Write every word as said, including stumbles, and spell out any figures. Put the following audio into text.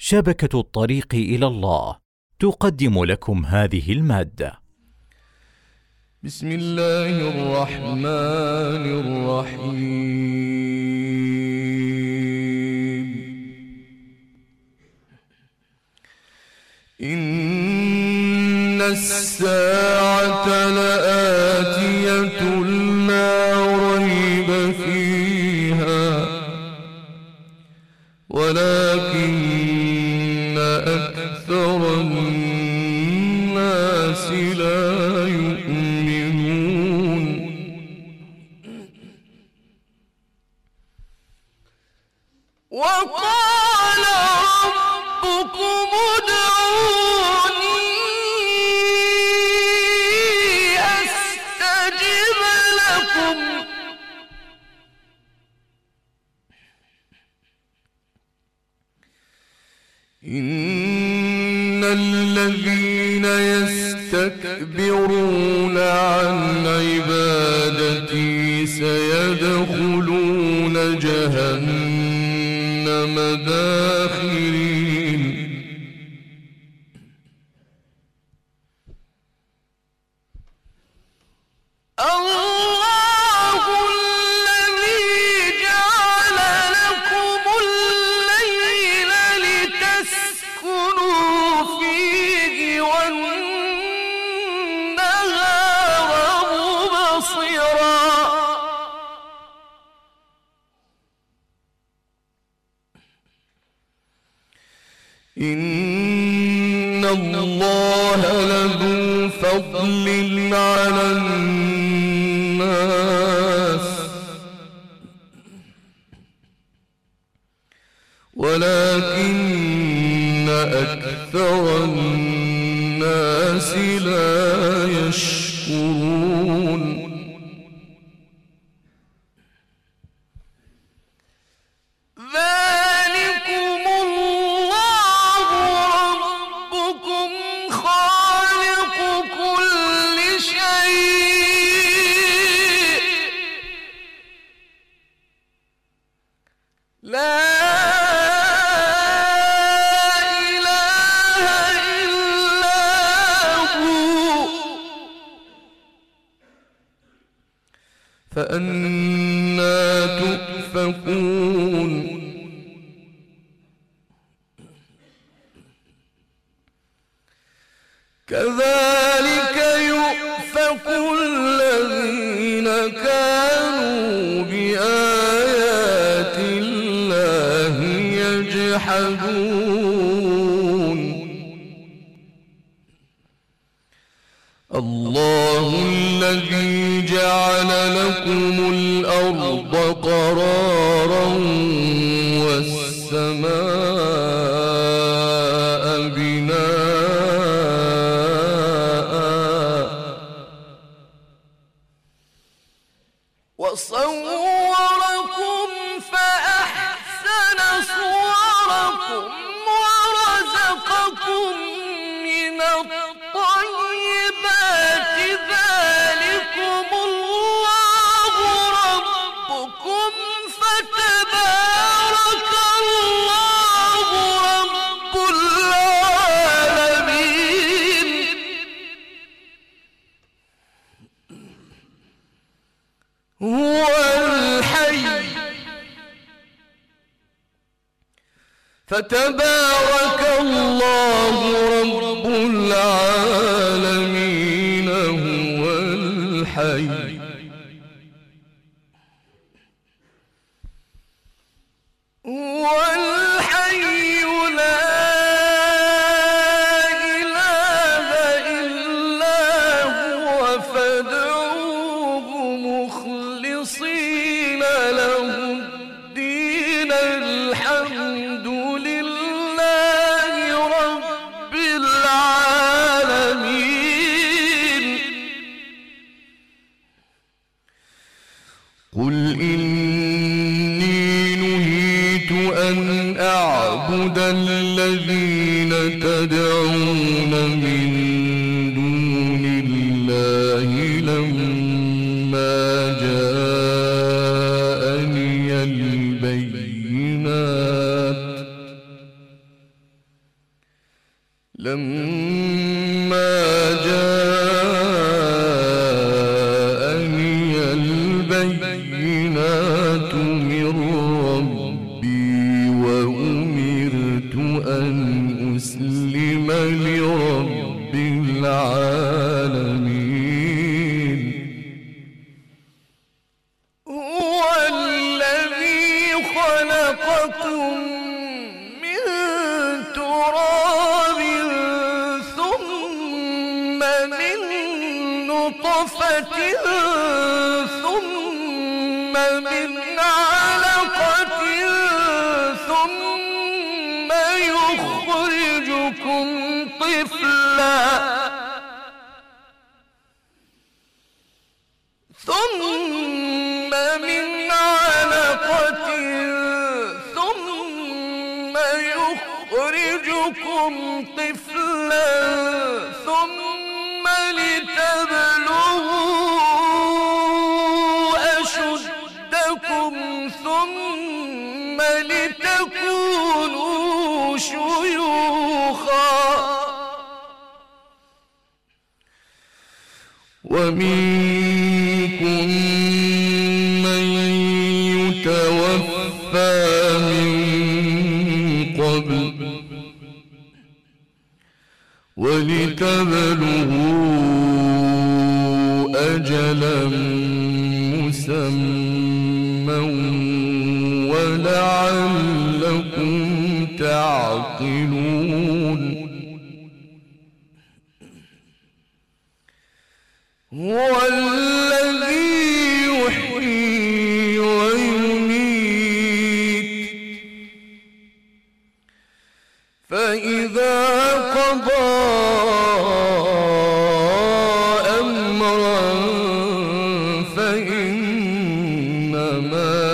شبكة الطريق إلى الله تقدم لكم هذه المادة. بسم الله الرحمن الرحيم. إن الساعة لآتية لا ريب فيها ولكن أكثر الناس لا يؤمنون. وقال ربكم ادعوني أستجب لكم. إن الذين يستكبرون عن عبادتي سيدخلون جهنم داخرين. إن الله لذو فضل على الناس ولكن أكثر الناس لا يشكرون. لا إله إلا هو فأنى تؤفكون. كذلك يؤفك الذين كانوا بآيات الله يجحدون. الله الذي جعل لكم الأرض قرارا والسماء بناء وصوركم فأحسن صوركم ورزقكم من الطيبات. ذلكم الله ربكم فتبارك الله رب العالمين. هو الحي فتبارك الله رب العالمين. هو الحي هو الحي لا إله إلا هو فادعوه مخلصين له الدين. الحمد لله رب العالمين. قل إني نهيت أن أعبد الذين تدعون من دون الله لما جاءني البينات لما جاءني البينات من ربي وأمرت أن أسلم لرب العالمين هو الذي خلقكم من تراب ثم من نطفة ثم من علقة ثم يخرجكم طفلا ثم من علقة ثم يخرجكم طفلا ثم لتبلغوا أشدكم ثم لتكونوا شيوخا ومنكم من يتوفى من قبل ولتبلغوا أجلا مسمى ولعلكم تعقلون هو الذي يحيي ويميت فإذا قضى أمرا فإنما